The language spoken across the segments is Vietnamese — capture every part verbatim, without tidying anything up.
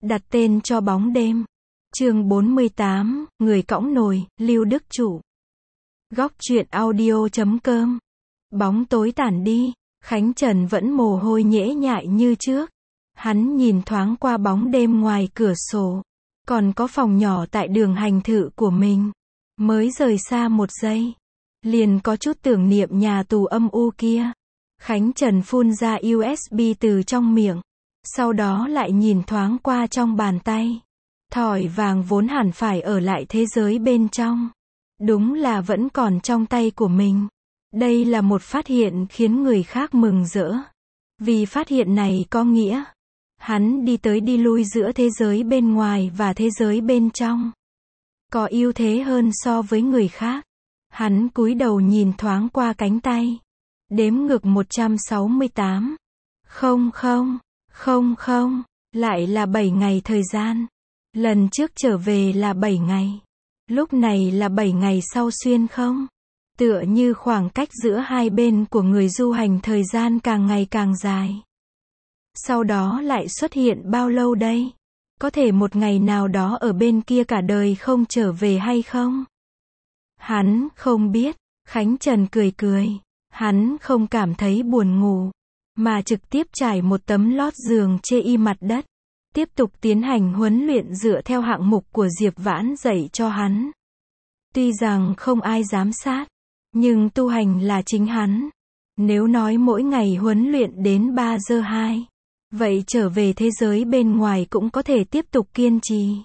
Đặt tên cho bóng đêm. Chương bốn mươi tám, người cõng nồi, Lưu Đức Trụ. Góc truyện audio chấm com. Bóng tối tản đi, Khánh Trần vẫn mồ hôi nhễ nhại như trước. Hắn nhìn thoáng qua bóng đêm ngoài cửa sổ. Còn có phòng nhỏ tại đường hành thự của mình. Mới rời xa một giây. Liền có chút tưởng niệm nhà tù âm u kia. Khánh Trần phun ra u ét bê từ trong miệng. Sau đó lại nhìn thoáng qua trong bàn tay. Thỏi vàng vốn hẳn phải ở lại thế giới bên trong. Đúng là vẫn còn trong tay của mình. Đây là một phát hiện khiến người khác mừng rỡ. Vì phát hiện này có nghĩa hắn đi tới đi lui giữa thế giới bên ngoài và thế giới bên trong. Có ưu thế hơn so với người khác. Hắn cúi đầu nhìn thoáng qua cánh tay. Đếm ngược một trăm sáu mươi tám. Không không, không không, lại là bảy ngày thời gian. Lần trước trở về là bảy ngày. Lúc này là bảy ngày sau xuyên không? Tựa như khoảng cách giữa hai bên của người du hành thời gian càng ngày càng dài. Sau đó lại xuất hiện bao lâu đây? Có thể một ngày nào đó ở bên kia cả đời không trở về hay không? Hắn không biết. Khánh Trần cười cười. Hắn không cảm thấy buồn ngủ, mà trực tiếp trải một tấm lót giường chê y mặt đất. Tiếp tục tiến hành huấn luyện dựa theo hạng mục của Diệp Vãn dạy cho hắn. Tuy rằng không ai giám sát, nhưng tu hành là chính hắn. Nếu nói mỗi ngày huấn luyện đến ba giờ hai, vậy trở về thế giới bên ngoài cũng có thể tiếp tục kiên trì.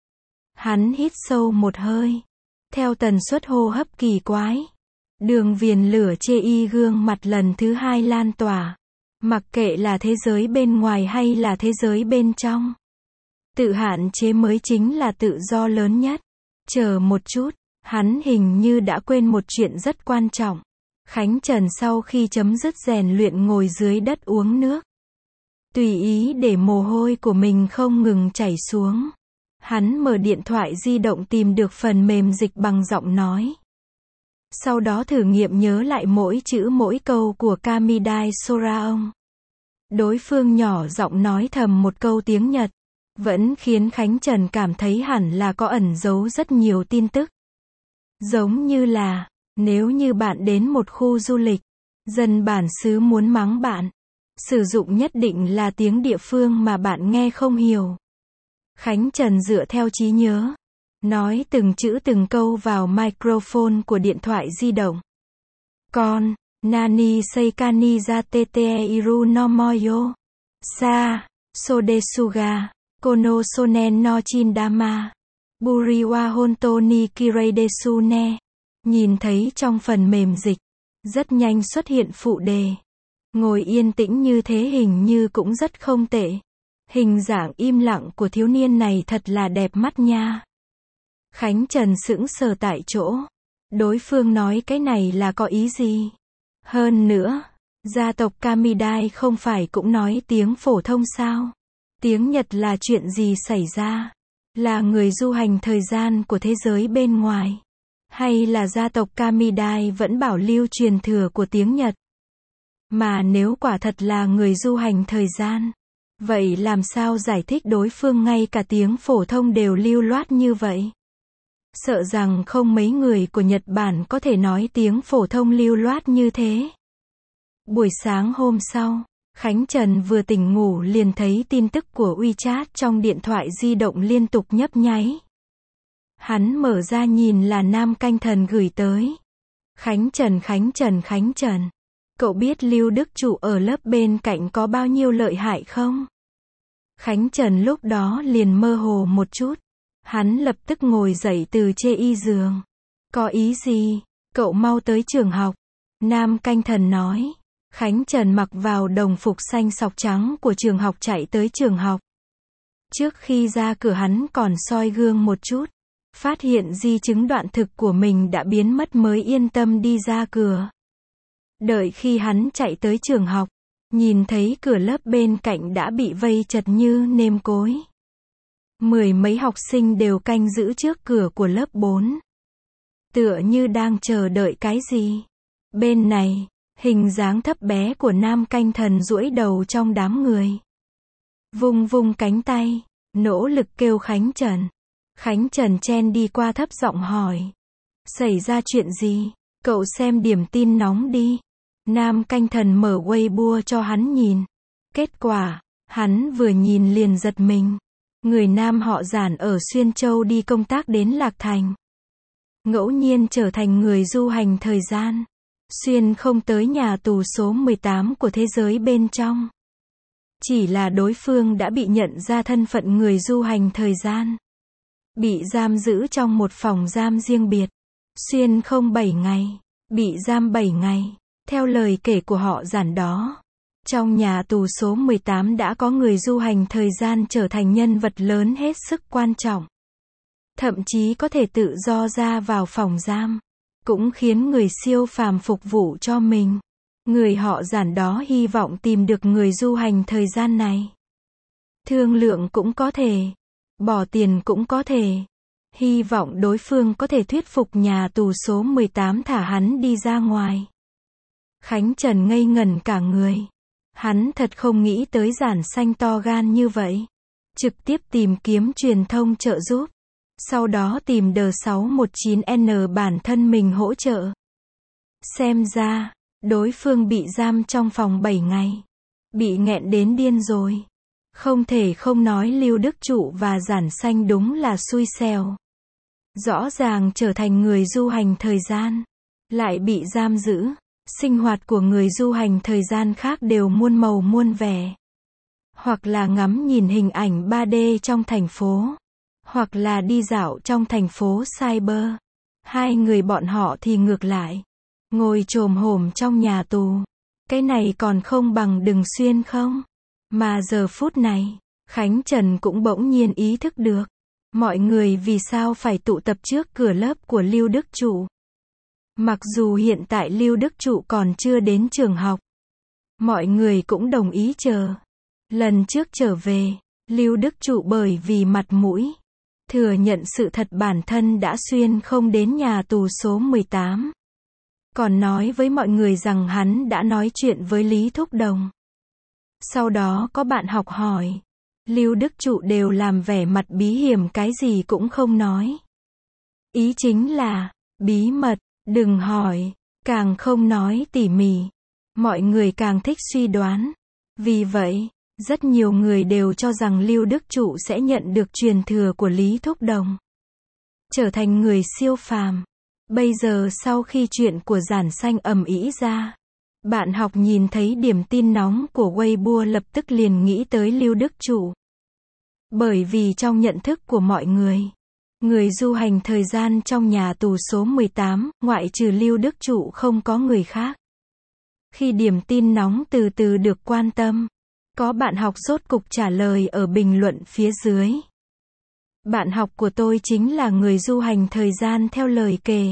Hắn hít sâu một hơi. Theo tần suất hô hấp kỳ quái, đường viền lửa chê y gương mặt lần thứ hai lan tỏa. Mặc kệ là thế giới bên ngoài hay là thế giới bên trong. Tự hạn chế mới chính là tự do lớn nhất. Chờ một chút, hắn hình như đã quên một chuyện rất quan trọng. Khánh Trần sau khi chấm dứt rèn luyện ngồi dưới đất uống nước. Tùy ý để mồ hôi của mình không ngừng chảy xuống. Hắn mở điện thoại di động tìm được phần mềm dịch bằng giọng nói. Sau đó thử nghiệm nhớ lại mỗi chữ mỗi câu của Kamidai Soraong. Đối phương nhỏ giọng nói thầm một câu tiếng Nhật, vẫn khiến Khánh Trần cảm thấy hẳn là có ẩn giấu rất nhiều tin tức. Giống như là, nếu như bạn đến một khu du lịch, dân bản xứ muốn mắng bạn, sử dụng nhất định là tiếng địa phương mà bạn nghe không hiểu. Khánh Trần dựa theo trí nhớ, nói từng chữ từng câu vào microphone của điện thoại di động. Con, Nani Seikani Jatete Iru no Moyo. Sa, Sodesuga, Kono Sonen no Chindama. Buriwa Honto ni Kirei Desu ne. Nhìn thấy trong phần mềm dịch, rất nhanh xuất hiện phụ đề. Ngồi yên tĩnh như thế hình như cũng rất không tệ. Hình dạng im lặng của thiếu niên này thật là đẹp mắt nha. Khánh Trần sững sờ tại chỗ. Đối phương nói cái này là có ý gì? Hơn nữa, gia tộc Kamidai không phải cũng nói tiếng phổ thông sao? Tiếng Nhật là chuyện gì xảy ra? Là người du hành thời gian của thế giới bên ngoài? Hay là gia tộc Kamidai vẫn bảo lưu truyền thừa của tiếng Nhật? Mà nếu quả thật là người du hành thời gian, vậy làm sao giải thích đối phương ngay cả tiếng phổ thông đều lưu loát như vậy? Sợ rằng không mấy người của Nhật Bản có thể nói tiếng phổ thông lưu loát như thế. Buổi sáng hôm sau, Khánh Trần vừa tỉnh ngủ liền thấy tin tức của WeChat trong điện thoại di động liên tục nhấp nháy. Hắn mở ra nhìn là Nam Canh Thần gửi tới. Khánh Trần Khánh Trần Khánh Trần. Cậu biết Lưu Đức Trụ ở lớp bên cạnh có bao nhiêu lợi hại không? Khánh Trần lúc đó liền mơ hồ một chút. Hắn lập tức ngồi dậy từ chê y giường. Có ý gì? Cậu mau tới trường học. Nam Canh Thần nói. Khánh Trần mặc vào đồng phục xanh sọc trắng của trường học chạy tới trường học. Trước khi ra cửa hắn còn soi gương một chút. Phát hiện di chứng đoạn thực của mình đã biến mất mới yên tâm đi ra cửa. Đợi khi hắn chạy tới trường học, nhìn thấy cửa lớp bên cạnh đã bị vây chật như nêm cối. Mười mấy học sinh đều canh giữ trước cửa của lớp bốn. Tựa như đang chờ đợi cái gì. Bên này, hình dáng thấp bé của Nam Canh Thần duỗi đầu trong đám người. Vung vung cánh tay, nỗ lực kêu Khánh Trần. Khánh Trần chen đi qua thấp giọng hỏi. Xảy ra chuyện gì? Cậu xem điểm tin nóng đi. Nam Canh Thần mở Weibo cho hắn nhìn. Kết quả, hắn vừa nhìn liền giật mình. Người nam họ Giản ở Xuyên Châu đi công tác đến Lạc Thành. Ngẫu nhiên trở thành người du hành thời gian. Xuyên không tới nhà tù số mười tám của thế giới bên trong. Chỉ là đối phương đã bị nhận ra thân phận người du hành thời gian. Bị giam giữ trong một phòng giam riêng biệt. Xuyên không bảy ngày. Bị giam bảy ngày. Theo lời kể của họ Giản đó. Trong nhà tù số mười tám đã có người du hành thời gian trở thành nhân vật lớn hết sức quan trọng. Thậm chí có thể tự do ra vào phòng giam. Cũng khiến người siêu phàm phục vụ cho mình. Người họ Giản đó hy vọng tìm được người du hành thời gian này. Thương lượng cũng có thể. Bỏ tiền cũng có thể. Hy vọng đối phương có thể thuyết phục nhà tù số mười tám thả hắn đi ra ngoài. Khánh Trần ngây ngẩn cả người. Hắn thật không nghĩ tới Giản Xanh to gan như vậy. Trực tiếp tìm kiếm truyền thông trợ giúp. Sau đó tìm D sáu một chín N bản thân mình hỗ trợ. Xem ra, đối phương bị giam trong phòng bảy ngày. Bị nghẹn đến điên rồi. Không thể không nói Lưu Đức Trụ và Giản Xanh đúng là xui xẻo. Rõ ràng trở thành người du hành thời gian. Lại bị giam giữ. Sinh hoạt của người du hành thời gian khác đều muôn màu muôn vẻ. Hoặc là ngắm nhìn hình ảnh ba D trong thành phố. Hoặc là đi dạo trong thành phố cyber. Hai người bọn họ thì ngược lại. Ngồi chồm hổm trong nhà tù. Cái này còn không bằng Đừng Xuyên không? Mà giờ phút này, Khánh Trần cũng bỗng nhiên ý thức được. Mọi người vì sao phải tụ tập trước cửa lớp của Lưu Đức Trụ. Mặc dù hiện tại Lưu Đức Trụ còn chưa đến trường học. Mọi người cũng đồng ý chờ. Lần trước trở về, Lưu Đức Trụ bởi vì mặt mũi. Thừa nhận sự thật bản thân đã xuyên không đến nhà tù số mười tám. Còn nói với mọi người rằng hắn đã nói chuyện với Lý Thúc Đồng. Sau đó có bạn học hỏi. Lưu Đức Trụ đều làm vẻ mặt bí hiểm cái gì cũng không nói. Ý chính là, bí mật, đừng hỏi, càng không nói tỉ mỉ. Mọi người càng thích suy đoán. Vì vậy, rất nhiều người đều cho rằng Lưu Đức Trụ sẽ nhận được truyền thừa của Lý Thúc Đồng. Trở thành người siêu phàm. Bây giờ sau khi chuyện của Giản Xanh ầm ĩ ra, bạn học nhìn thấy điểm tin nóng của Weibo lập tức liền nghĩ tới Lưu Đức Trụ. Bởi vì trong nhận thức của mọi người, người du hành thời gian trong nhà tù số mười tám, ngoại trừ Lưu Đức Trụ không có người khác. Khi điểm tin nóng từ từ được quan tâm, có bạn học rốt cục trả lời ở bình luận phía dưới. Bạn học của tôi chính là người du hành thời gian theo lời kể.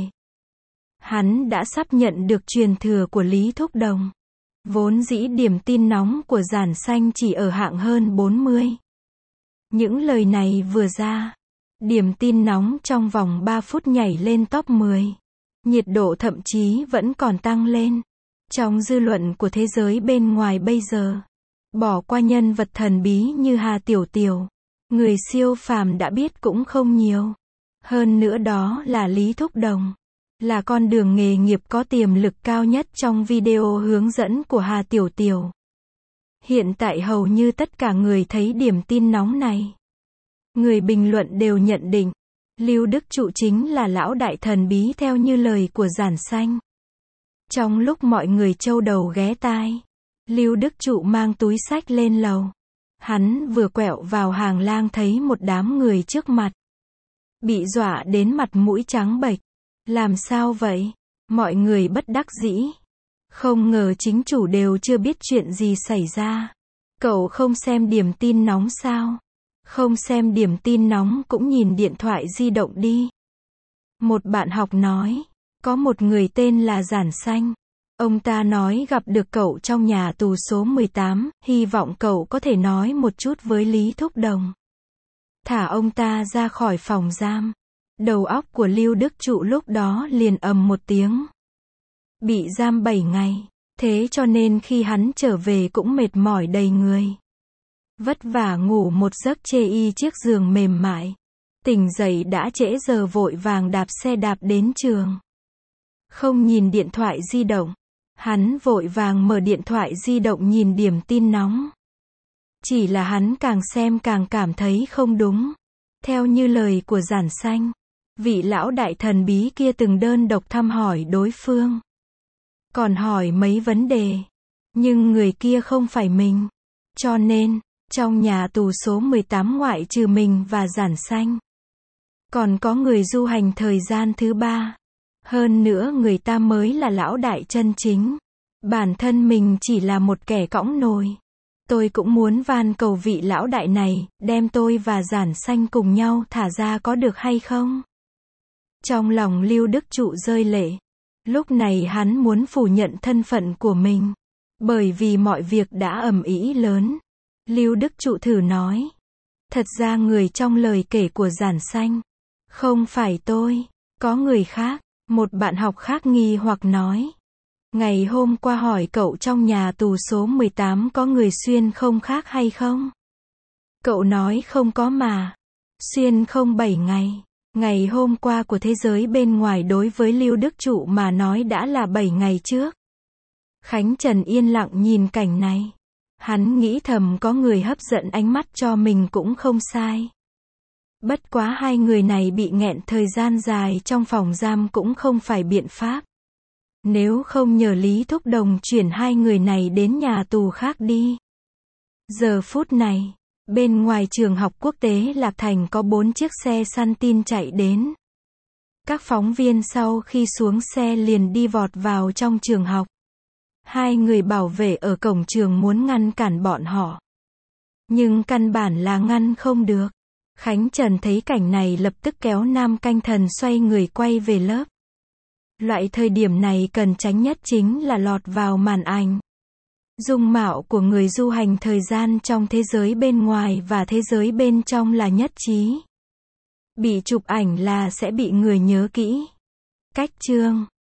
Hắn đã sắp nhận được truyền thừa của Lý Thúc Đồng. Vốn dĩ điểm tin nóng của Giản Xanh chỉ ở hạng hơn bốn mươi. Những lời này vừa ra, điểm tin nóng trong vòng ba phút nhảy lên top mười. Nhiệt độ thậm chí vẫn còn tăng lên. Trong dư luận của thế giới bên ngoài bây giờ, bỏ qua nhân vật thần bí như Hà Tiểu Tiểu, người siêu phàm đã biết cũng không nhiều. Hơn nữa đó là Lý Thúc Đồng, là con đường nghề nghiệp có tiềm lực cao nhất trong video hướng dẫn của Hà Tiểu Tiểu. Hiện tại hầu như tất cả người thấy điểm tin nóng này. Người bình luận đều nhận định, Lưu Đức Trụ chính là lão đại thần bí theo như lời của Giản Xanh. Trong lúc mọi người châu đầu ghé tai, Lưu Đức Trụ mang túi xách lên lầu. Hắn vừa quẹo vào hàng lang thấy một đám người trước mặt. Bị dọa đến mặt mũi trắng bệch. Làm sao vậy? Mọi người bất đắc dĩ. Không ngờ chính chủ đều chưa biết chuyện gì xảy ra. Cậu không xem điểm tin nóng sao? Không xem điểm tin nóng cũng nhìn điện thoại di động đi. Một bạn học nói, có một người tên là Giản Xanh. Ông ta nói gặp được cậu trong nhà tù số mười tám, hy vọng cậu có thể nói một chút với Lý Thúc Đồng. Thả ông ta ra khỏi phòng giam. Đầu óc của Lưu Đức Trụ lúc đó liền ầm một tiếng. Bị giam bảy ngày, thế cho nên khi hắn trở về cũng mệt mỏi đầy người. Vất vả ngủ một giấc chê y chiếc giường mềm mại. Tỉnh dậy đã trễ giờ vội vàng đạp xe đạp đến trường. Không nhìn điện thoại di động. Hắn vội vàng mở điện thoại di động nhìn điểm tin nóng. Chỉ là hắn càng xem càng cảm thấy không đúng. Theo như lời của Giản Sanh, vị lão đại thần bí kia từng đơn độc thăm hỏi đối phương. Còn hỏi mấy vấn đề. Nhưng người kia không phải mình. Cho nên, trong nhà tù số mười tám ngoại trừ mình và Giản Sanh, còn có người du hành thời gian thứ ba. Hơn nữa người ta mới là lão đại chân chính. Bản thân mình chỉ là một kẻ cõng nồi. Tôi cũng muốn van cầu vị lão đại này, đem tôi và Giản Sanh cùng nhau thả ra có được hay không? Trong lòng Lưu Đức Trụ rơi lệ. Lúc này hắn muốn phủ nhận thân phận của mình. Bởi vì mọi việc đã ầm ĩ lớn. Lưu Đức Trụ thử nói. Thật ra người trong lời kể của Giản Sanh không phải tôi, có người khác. Một bạn học khác nghi hoặc nói. Ngày hôm qua hỏi cậu trong nhà tù số mười tám có người xuyên không khác hay không? Cậu nói không có mà. Xuyên không bảy ngày. Ngày hôm qua của thế giới bên ngoài đối với Lưu Đức Trụ mà nói đã là bảy ngày trước. Khánh Trần yên lặng nhìn cảnh này. Hắn nghĩ thầm có người hấp dẫn ánh mắt cho mình cũng không sai. Bất quá hai người này bị nghẹn thời gian dài trong phòng giam cũng không phải biện pháp. Nếu không nhờ Lý Thúc Đồng chuyển hai người này đến nhà tù khác đi. Giờ phút này, bên ngoài trường học quốc tế Lạc Thành có bốn chiếc xe săn tin chạy đến. Các phóng viên sau khi xuống xe liền đi vọt vào trong trường học. Hai người bảo vệ ở cổng trường muốn ngăn cản bọn họ. Nhưng căn bản là ngăn không được. Khánh Trần thấy cảnh này lập tức kéo Nam Canh Thần xoay người quay về lớp. Loại thời điểm này cần tránh nhất chính là lọt vào màn ảnh. Dung mạo của người du hành thời gian trong thế giới bên ngoài và thế giới bên trong là nhất trí. Bị chụp ảnh là sẽ bị người nhớ kỹ. Cách chương